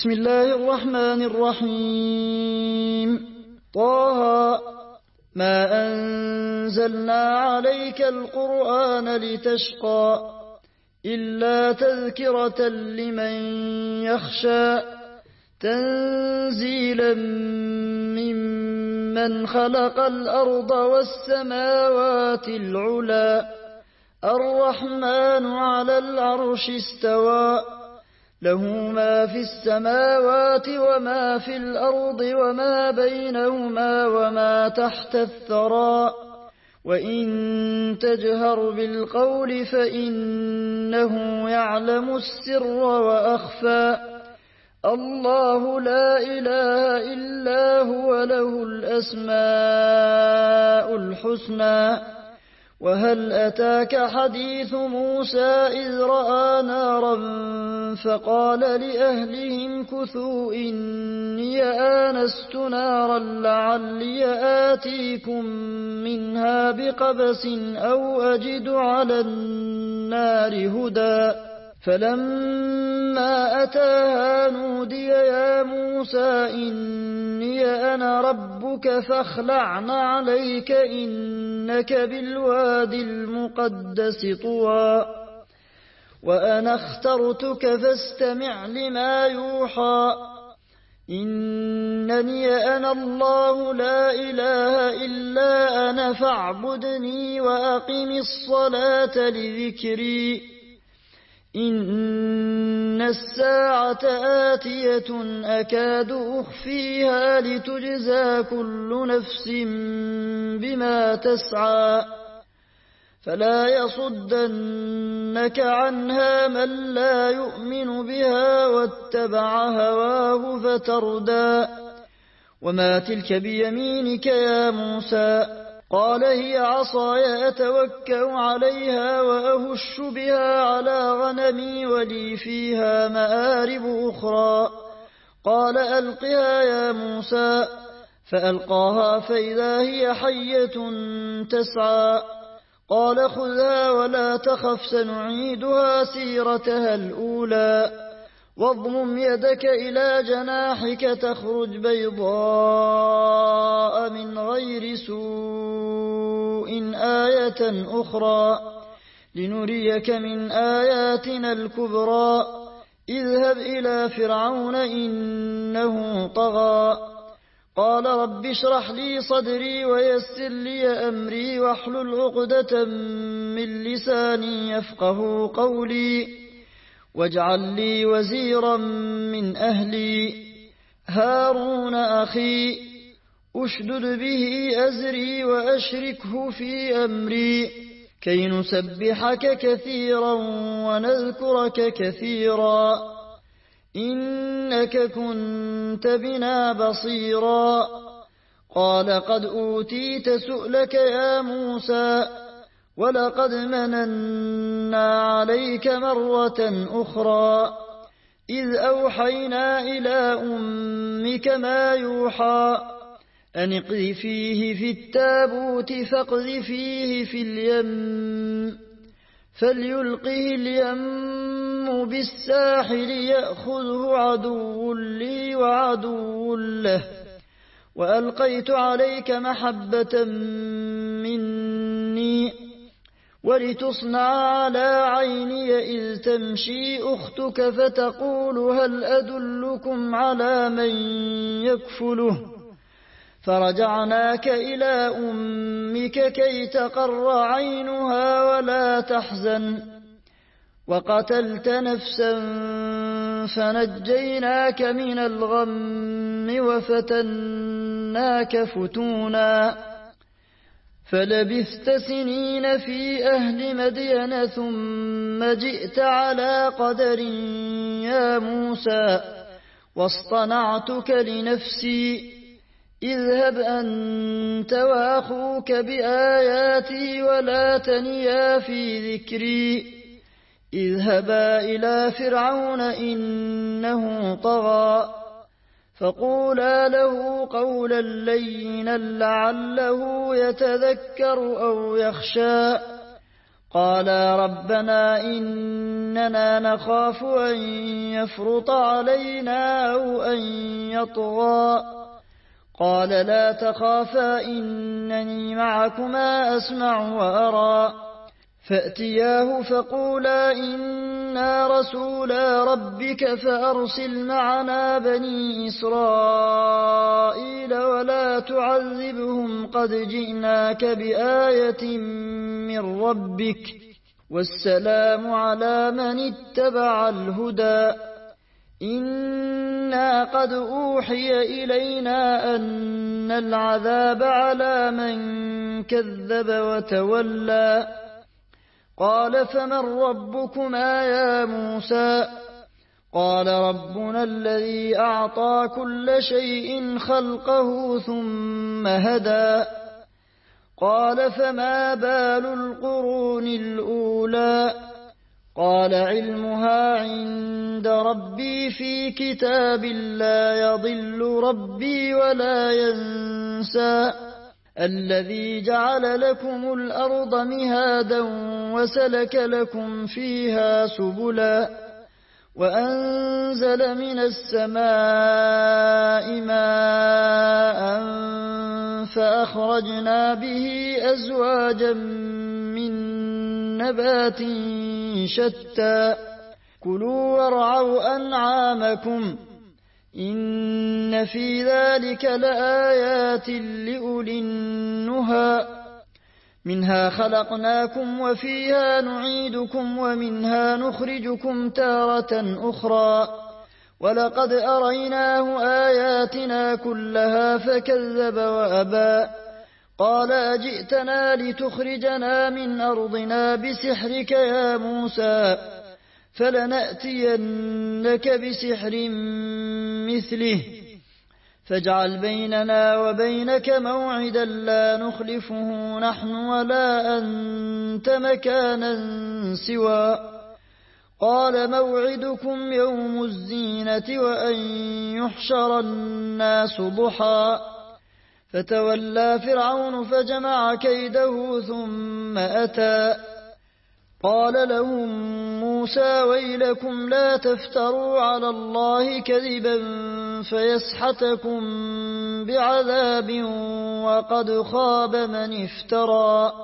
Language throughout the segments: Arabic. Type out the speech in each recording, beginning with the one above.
بسم الله الرحمن الرحيم طه ما أنزلنا عليك القرآن لتشقى إلا تذكرة لمن يخشى تنزيلا ممن خلق الأرض والسماوات العلى الرحمن على العرش استوى له ما في السماوات وما في الأرض وما بينهما وما تحت الثرى وإن تجهر بالقول فإنه يعلم السر وأخفى الله لا إله إلا هو له الأسماء الحسنى وهل أتاك حديث موسى إذ رأى نارا فقال لأهلهم كثوا إني آنست نارا لعلي آتيكم منها بقبس أو أجد على النار هدى فلما أتاها نودي يا موسى إني أنا ربك فاخلع عليك إنك بالوادي المقدس طوى وأنا اخترتك فاستمع لما يوحى إنني أنا الله لا إله إلا أنا فاعبدني وأقم الصلاة لذكري إن الساعة آتية أكاد أخفيها لتجزى كل نفس بما تسعى فلا يصدنك عنها من لا يؤمن بها واتبع هواه فتردى وما تلك بيمينك يا موسى قال هي عصاي أتوكأ عليها وأهش بها على غنمي ولي فيها مآرب أخرى قال ألقها يا موسى فألقاها فإذا هي حية تسعى قال خذها ولا تخف سنعيدها سيرتها الأولى واضمم يدك إلى جناحك تخرج بيضاء من غير سوء آية أخرى لنريك من آياتنا الكبرى اذهب إلى فرعون إنه طغى قال رب اشرح لي صدري ويسر لي أمري واحلل عقدة من لساني يفقه قولي واجعل لي وزيرا من أهلي هارون أخي أشدد به أزري وأشركه في أمري كي نسبحك كثيرا ونذكرك كثيرا إنك كنت بنا بصيرا قال قد أوتيت سؤلك يا موسى ولقد مننا عليك مرة أخرى إذ أوحينا إلى أمك ما يوحى أن اقذفيه في التابوت فاقذفيه في اليم فليلقه اليم بالساحل يأخذه عدو لي وعدو له وألقيت عليك محبة مني ولتصنع على عيني إذ تمشي أختك فتقول هل أدلكم على من يكفله فرجعناك إلى أمك كي تقر عينها ولا تحزن وقتلت نفسا فنجيناك من الغم وفتناك فتونا فلبثت سنين في أهل مدين ثم جئت على قدر يا موسى واصطنعتك لنفسي اذهب أنت وأخوك بآياتي ولا تنيا في ذكري اذهبا إلى فرعون إنه طغى فقولا له قولا لينا لعله يتذكر أو يخشى قالا ربنا إننا نخاف أن يفرط علينا أو أن يطغى قال لا تخافا إنني معكما أسمع وأرى فأتياه فقولا إنا رسولا ربك فأرسل معنا بني إسرائيل ولا تعذبهم قد جئناك بآية من ربك والسلام على من اتبع الهدى إنا قد أوحي إلينا أن العذاب على من كذب وتولى قال فمن ربكما يا موسى قال ربنا الذي أعطى كل شيء خلقه ثم هدى قال فما بال القرون الأولى قال علمها عند ربي في كتاب لا يضل ربي ولا ينسى الذي جعل لكم الأرض مهادا وسلك لكم فيها سبلا وأنزل من السماء ماء فأخرجنا به أزواجا من نبات شتى كلوا وارعوا أنعامكم إن في ذلك لآيات لأولي النهى منها خلقناكم وفيها نعيدكم ومنها نخرجكم تارة أخرى ولقد أريناه آياتنا كلها فكذب وأبى قال أجئتنا لتخرجنا من أرضنا بسحرك يا موسى فلنأتينك بسحر مثله فاجعل بيننا وبينك موعدا لا نخلفه نحن ولا أنت مكانا سوى قال موعدكم يوم الزينة وأن يحشر الناس ضحى فتولى فرعون فجمع كيده ثم أتى قال لهم موسى ويلكم لا تفتروا على الله كذبا فيسحتكم بعذاب وقد خاب من افترى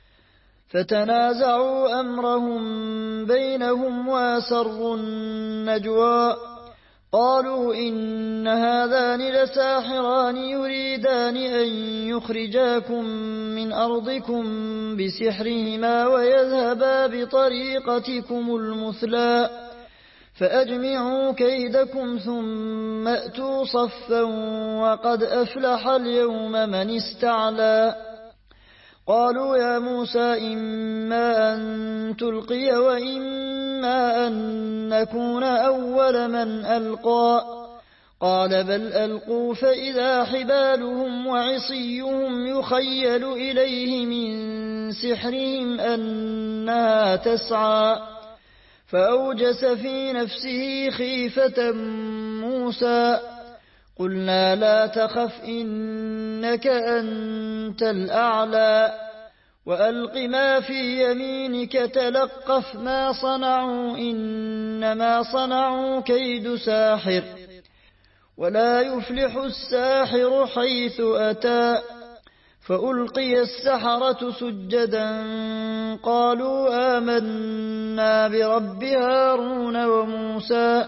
فتنازعوا أمرهم بينهم وأسروا النجوى قالوا إن هذان لساحران يريدان أن يخرجاكم من أرضكم بسحرهما ويذهبا بطريقتكم المثلى فأجمعوا كيدكم ثم أتوا صفا وقد أفلح اليوم من استعلى قالوا يا موسى إما أن تلقي وإما أن نكون أول من ألقى قال بل ألقوا فإذا حبالهم وعصيهم يخيل إليه من سحرهم أنها تسعى فأوجس في نفسه خيفة موسى قلنا لا تخف إنك أنت الأعلى وألق ما في يمينك تلقف ما صنعوا إنما صنعوا كيد ساحر ولا يفلح الساحر حيث أتى فألقي السحرة سجدا قالوا آمنا برب هارون وموسى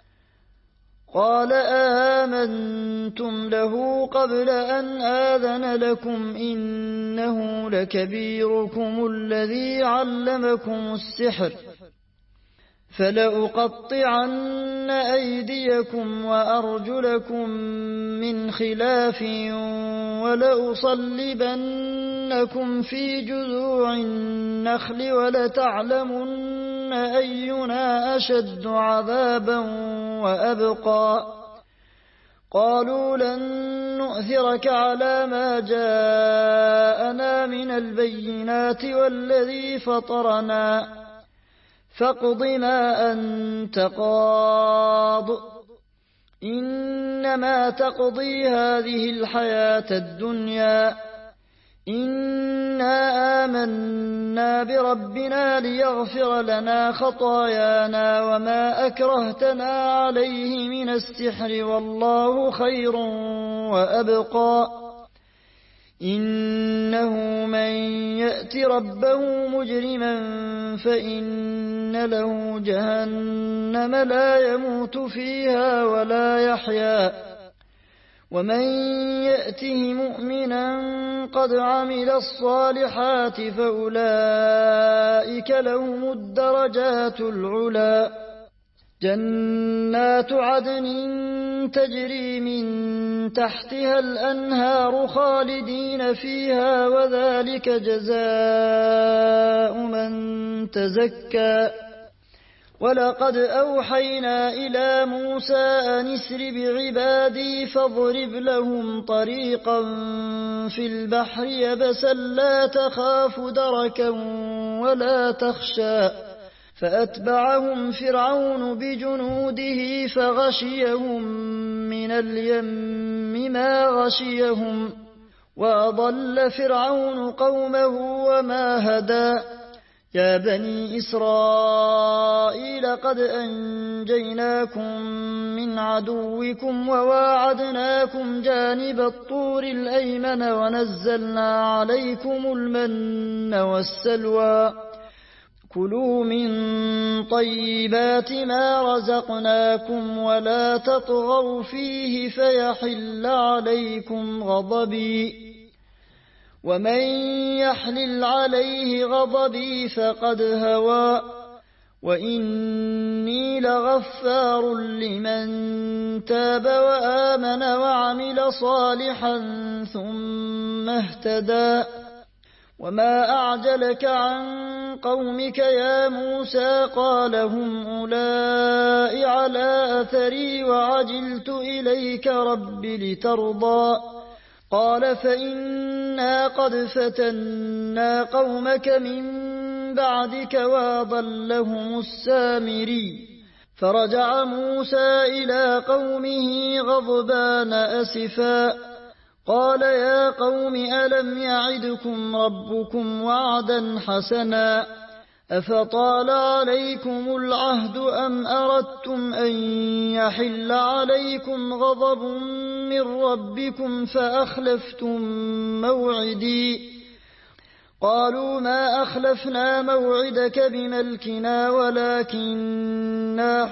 قال آمنتم له قبل أن آذن لكم إنه لكبيركم الذي علمكم السحر فلأقطعن أيديكم وأرجلكم من خلاف ولأصلبنكم في جذوع النخل ولتعلمن أينا أشد عذابا وأبقى قالوا لن نؤثرك على ما جاءنا من البينات والذي فطرنا فاقض ما أنت قاض إنما تقضي هذه الحياة الدنيا إنا آمنا بربنا ليغفر لنا خطايانا وما أكرهتنا عليه من السحر والله خير وأبقى إنه من يأت ربه مجرما فإن له جهنم لا يموت فيها ولا يحيا ومن يأته مؤمنا قد عمل الصالحات فأولئك لهم الدرجات العلى جنات عدن تجري من تحتها الأنهار خالدين فيها وذلك جزاء من تزكى ولقد أوحينا إلى موسى أن اسر بعبادي فاضرب لهم طريقا في البحر يبسا لا تخاف دركا ولا تخشى فأتبعهم فرعون بجنوده فغشيهم من اليم ما غشيهم وأضل فرعون قومه وما هدى يا بني إسرائيل قد أنجيناكم من عدوكم وواعدناكم جانب الطور الأيمن ونزلنا عليكم المن والسلوى كلوا من طيبات ما رزقناكم ولا تطغوا فيه فيحل عليكم غضبي ومن يحلل عليه غضبي فقد هوى وإني لغفار لمن تاب وآمن وعمل صالحا ثم اهتدى وما أعجلك عن قومك يا موسى قال هم أولئك على أثري وعجلت إليك رب لترضى قال فإنا قد فتنا قومك من بعدك وأضلهم السامري فرجع موسى إلى قومه غضبان أسفا قال يا قوم ألم يعدكم ربكم وعدا حسنا أفطال عليكم العهد أم أردتم أن يحل عليكم غضب من ربكم فأخلفتم موعدي قالوا ما أخلفنا موعدك بملكنا ولكننا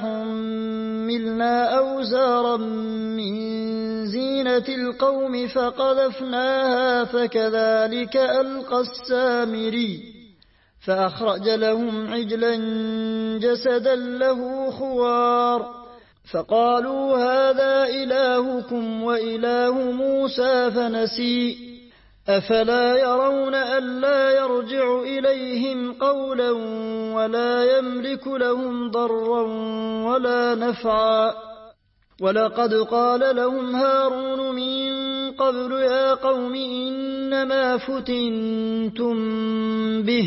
حملنا أوزارا من زينة القوم فقذفناها فكذلك ألقى السامري فأخرج لهم عجلا جسدا له خوار فقالوا هذا إلهكم وإله موسى فنسي أفلا يرون ألا يرجع إليهم قولا ولا يملك لهم ضرا ولا نفعا ولقد قال لهم هارون من قبل يا قوم إنما فتنتم به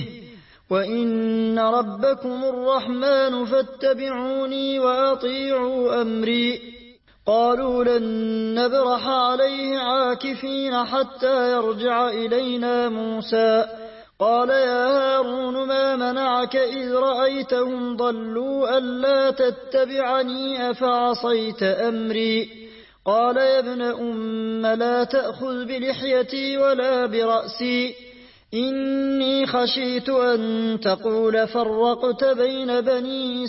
وإن ربكم الرحمن فاتبعوني وأطيعوا أمري قالوا لن نبرح عليه عاكفين حتى يرجع إلينا موسى قال يا هارون ما منعك إذ رأيتهم ضلوا ألا تتبعني أفعصيت أمري قال يا ابن أم لا تأخذ بلحيتي ولا برأسي إني خشيت أن تقول فرقت بين بني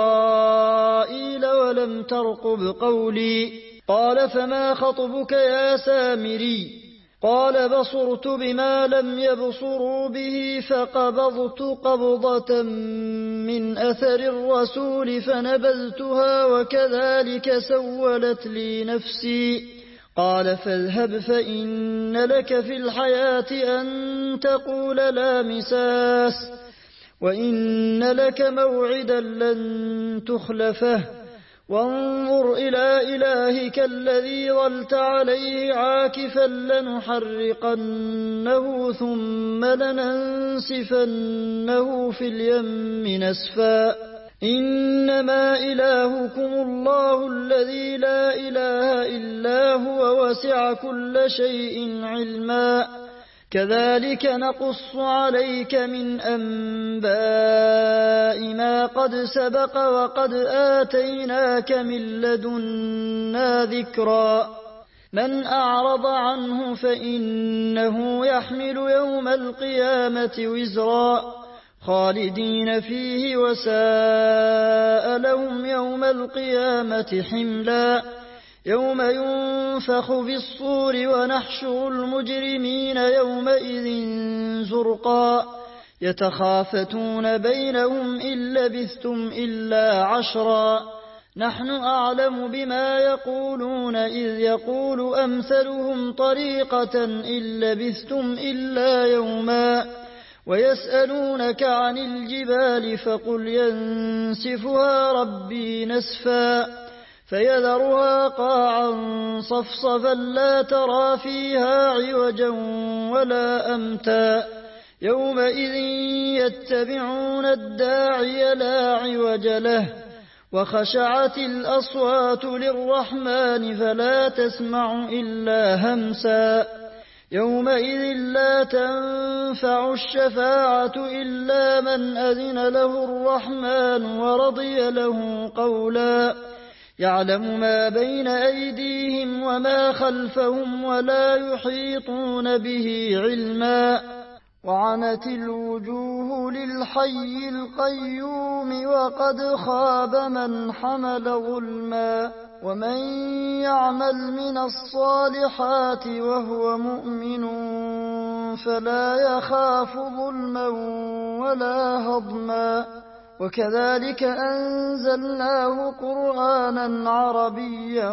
إسرائيل ولم ترقب قولي قال فما خطبك يا سامري قال بصرت بما لم يبصروا به فقبضت قبضة من أثر الرسول فنبذتها وكذلك سولت لي نفسي قال فاذهب فإن لك في الحياة أن تقول لا مساس وإن لك موعدا لن تخلفه وانظر إلى إلهك الذي ظلت عليه عاكفا لنحرقنه ثم لننسفنه في اليم نسفا إنما إلهكم الله الذي لا إله إلا هو وسع كل شيء علما كذلك نقص عليك من أنباء ما قد سبق وقد آتيناك من لدنا ذكرا من أعرض عنه فإنه يحمل يوم القيامة وزرا خالدين فيه وساء لهم يوم القيامة حملا يوم ينفخ في الصور ونحشر المجرمين يومئذ زرقا يتخافتون بينهم إن لبثتم إلا عشرا نحن أعلم بما يقولون إذ يقول أمثلهم طريقة إن لبثتم إلا يوما ويسألونك عن الجبال فقل ينسفها ربي نسفا فيذرها قاعا صفصفا لا ترى فيها عوجا ولا أمتا يومئذ يتبعون الداعي لا عوج له وخشعت الأصوات للرحمن فلا تسمع إلا همسا يومئذ لا تنفع الشفاعة إلا من أذن له الرحمن ورضي له قولا يعلم ما بين أيديهم وما خلفهم ولا يحيطون به علما وعنت الوجوه للحي القيوم وقد خاب من حمل ظلما ومن يعمل من الصالحات وهو مؤمن فلا يخاف ظلما ولا هضما وكذلك أنزلناه قرآنا عربيا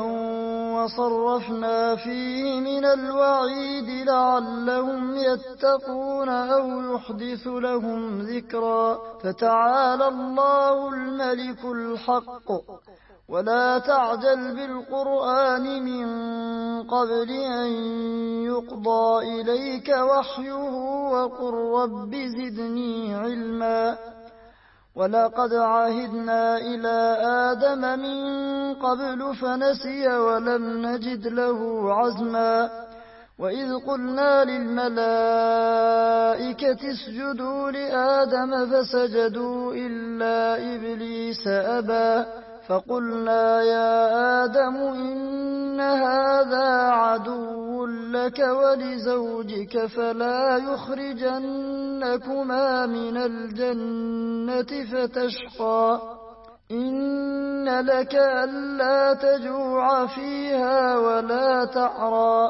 وصرفنا فيه من الوعيد لعلهم يتقون أو يحدث لهم ذكرا فتعالى الله الملك الحق ولا تعجل بالقرآن من قبل أن يقضى إليك وحيه وقل رب زدني علما ولقد عهدنا إلى آدم من قبل فنسي ولم نجد له عزما وإذ قلنا للملائكة اسجدوا لآدم فسجدوا إلا إبليس أبى فقلنا يا آدم إن هذا عدو لك ولزوجك فلا يخرجنكما من الجنة فتشقى إن لك ألا تجوع فيها ولا تعرى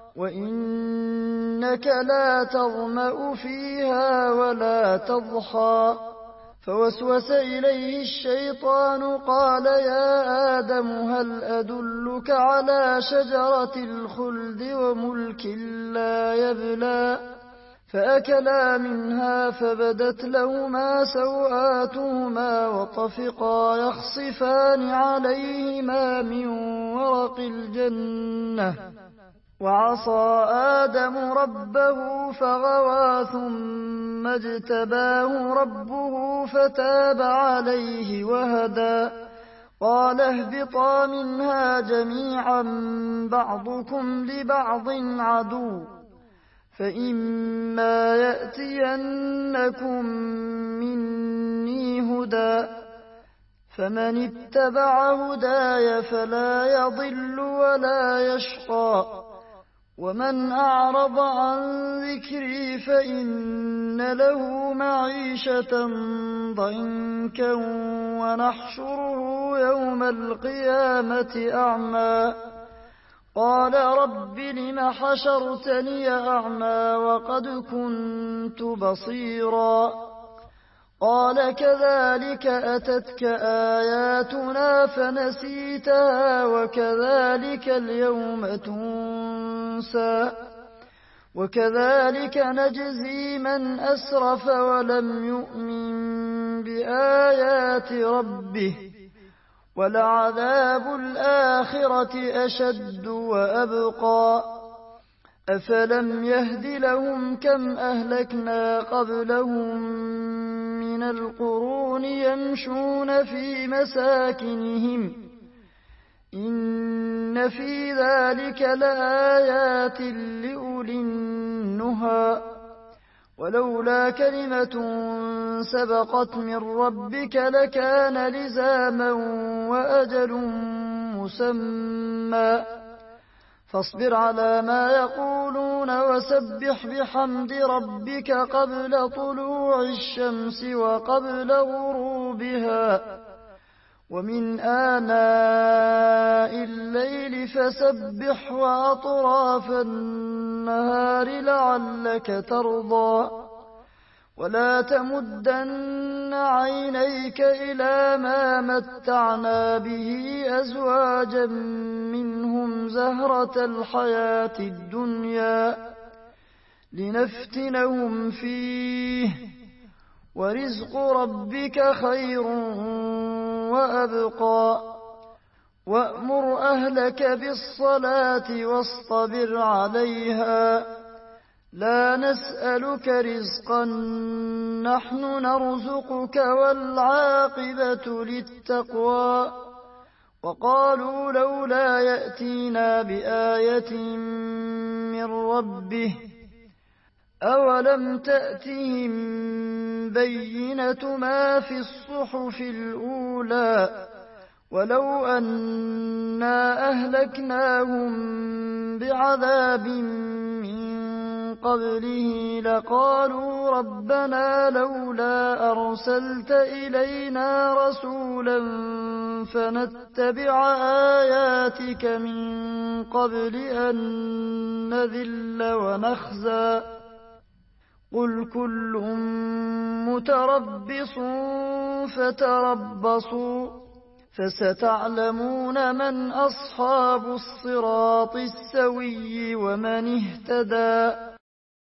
وإنك لا تظمأ فيها ولا تضحى فوسوس إليه الشيطان قال يا آدم هل أدلك على شجرة الخلد وملك لا يبلى فأكلا منها فبدت لهما سوآتهما وطفقا يخصفان عليهما من ورق الجنة وعصى آدم ربه فغوى ثم اجتباه ربه فتاب عليه وهدى قال اهبطا منها جميعا بعضكم لبعض عدو فإما يأتينكم مني هدى فمن اتبع هداي فلا يضل ولا يشقى ومن أعرض عن ذكري فإن له معيشة ضنكا ونحشره يوم القيامة أعمى قال رب لم حشرتني أعمى وقد كنت بصيرا قال كذلك أتتك آياتنا فنسيتها وكذلك اليوم تنسى وكذلك نجزي من أسرف ولم يؤمن بآيات ربه ولعذاب الآخرة أشد وأبقى أفلم يهد لهم كم أهلكنا قبلهم من القرون يمشون في مساكنهم إن في ذلك لآيات لأولي النهى ولولا كلمة سبقت من ربك لكان لزاما وأجل مسمى فاصبر على ما يقولون وسبح بحمد ربك قبل طلوع الشمس وقبل غروبها ومن آناء الليل فسبح وأطراف النهار لعلك ترضى ولا تمدن عينيك إلى ما متعنا به أزواجا منهم زهرة الحياة الدنيا لنفتنهم فيه ورزق ربك خير وأبقى وأمر أهلك بالصلاة واصطبر عليها لا نسألك رزقا نحن نرزقك والعاقبة للتقوى وقالوا لولا يأتينا بآية من ربه أولم تأتهم بينة ما في الصحف الأولى ولو أنا أهلكناهم بعذاب من قبله لقالوا ربنا لولا أرسلت إلينا رسولا فنتبع آياتك من قبل أن نذل ونخزى قل كل متربص فتربصوا فستعلمون من أصحاب الصراط السوي ومن اهتدى